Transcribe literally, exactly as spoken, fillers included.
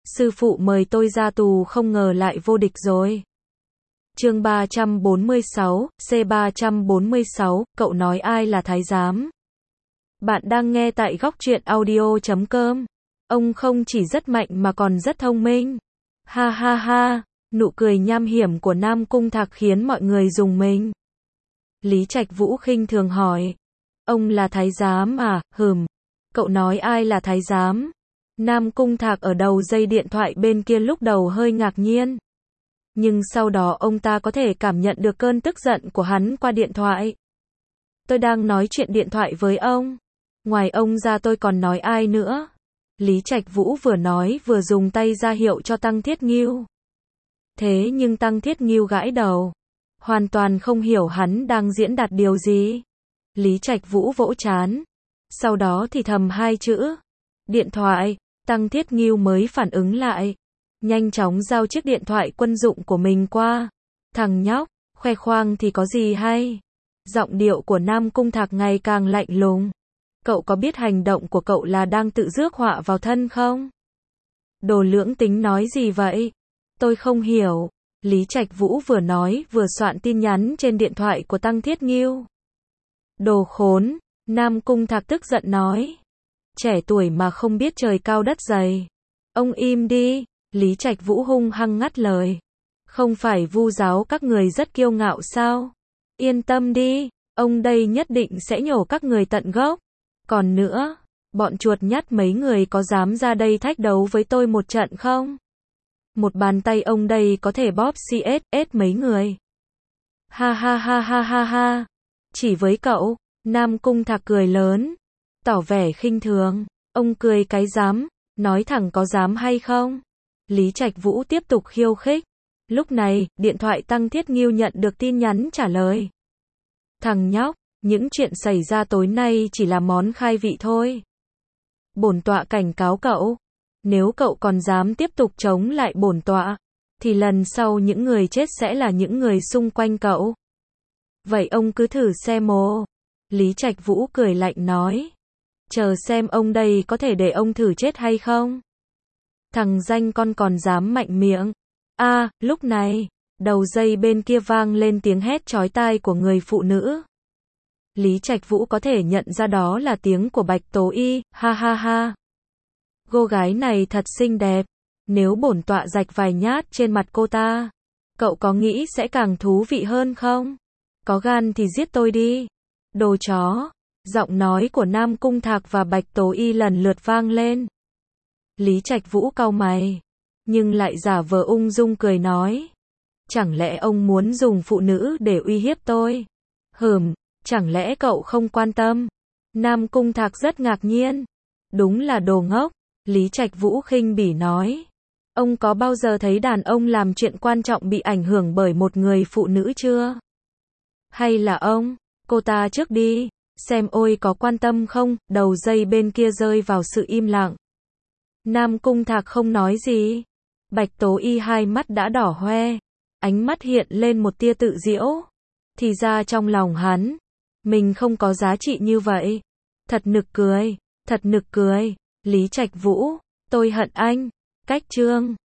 sư phụ mời tôi ra tù không ngờ lại vô địch rồi. Chương ba trăm bốn mươi sáu, C ba trăm bốn mươi sáu, cậu nói ai là thái giám? Bạn đang nghe tại góc truyện audio chấm com. Ông không chỉ rất mạnh mà còn rất thông minh. Ha ha ha, nụ cười nham hiểm của Nam Cung Thạc khiến mọi người rùng mình. Lý Trạch Vũ khinh thường hỏi. Ông là thái giám à, hừm. Cậu nói ai là thái giám? Nam Cung Thạc ở đầu dây điện thoại bên kia lúc đầu hơi ngạc nhiên. Nhưng sau đó ông ta có thể cảm nhận được cơn tức giận của hắn qua điện thoại. Tôi đang nói chuyện điện thoại với ông. Ngoài ông ra tôi còn nói ai nữa? Lý Trạch Vũ vừa nói vừa dùng tay ra hiệu cho Tăng Thiết Ngưu. Thế nhưng Tăng Thiết Ngưu gãi đầu. Hoàn toàn không hiểu hắn đang diễn đạt điều gì. Lý Trạch Vũ vỗ trán. Sau đó thì thầm hai chữ. Điện thoại. Tăng Thiết Ngưu mới phản ứng lại. Nhanh chóng giao chiếc điện thoại quân dụng của mình qua. Thằng nhóc, khoe khoang thì có gì hay? Giọng điệu của Nam Cung Thạc ngày càng lạnh lùng. Cậu có biết hành động của cậu là đang tự rước họa vào thân không? Đồ lưỡng tính nói gì vậy? Tôi không hiểu. Lý Trạch Vũ vừa nói vừa soạn tin nhắn trên điện thoại của Tăng Thiết Ngưu. Đồ khốn, Nam Cung Thạc tức giận nói. Trẻ tuổi mà không biết trời cao đất dày. Ông im đi, Lý Trạch Vũ hung hăng ngắt lời. Không phải vu giáo các người rất kiêu ngạo sao? Yên tâm đi, ông đây nhất định sẽ nhổ các người tận gốc. Còn nữa, bọn chuột nhắt mấy người có dám ra đây thách đấu với tôi một trận không? Một bàn tay ông đây có thể bóp xê ét ét mấy người. Ha ha ha ha ha ha. Chỉ với cậu, Nam Cung Thạc cười lớn, tỏ vẻ khinh thường. Ông cười cái dám, nói thẳng có dám hay không? Lý Trạch Vũ tiếp tục khiêu khích. Lúc này, điện thoại Tăng Thiết Ngưu nhận được tin nhắn trả lời. Thằng nhóc, những chuyện xảy ra tối nay chỉ là món khai vị thôi. Bổn tọa cảnh cáo cậu, nếu cậu còn dám tiếp tục chống lại bổn tọa, thì lần sau những người chết sẽ là những người xung quanh cậu. Vậy ông cứ thử xem mồ. Lý Trạch Vũ cười lạnh nói. Chờ xem ông đây có thể để ông thử chết hay không? Thằng danh con còn dám mạnh miệng. A, à, lúc này, đầu dây bên kia vang lên tiếng hét chói tai của người phụ nữ. Lý Trạch Vũ có thể nhận ra đó là tiếng của Bạch Tố Y, ha ha ha. Cô gái này thật xinh đẹp, nếu bổn tọa rạch vài nhát trên mặt cô ta, cậu có nghĩ sẽ càng thú vị hơn không? Có gan thì giết tôi đi. Đồ chó. Giọng nói của Nam Cung Thạc và Bạch Tố Y lần lượt vang lên. Lý Trạch Vũ cau mày, nhưng lại giả vờ ung dung cười nói. Chẳng lẽ ông muốn dùng phụ nữ để uy hiếp tôi? Hừm, chẳng lẽ cậu không quan tâm? Nam Cung Thạc rất ngạc nhiên. Đúng là đồ ngốc, Lý Trạch Vũ khinh bỉ nói. Ông có bao giờ thấy đàn ông làm chuyện quan trọng bị ảnh hưởng bởi một người phụ nữ chưa? Hay là ông, cô ta trước đi, xem ôi có quan tâm không? Đầu dây bên kia rơi vào sự im lặng. Nam Cung Thạc không nói gì. Bạch Tố Y hai mắt đã đỏ hoe, ánh mắt hiện lên một tia tự giễu. Thì ra trong lòng hắn, mình không có giá trị như vậy. Thật nực cười, thật nực cười. Lý Trạch Vũ, tôi hận anh. Cách chương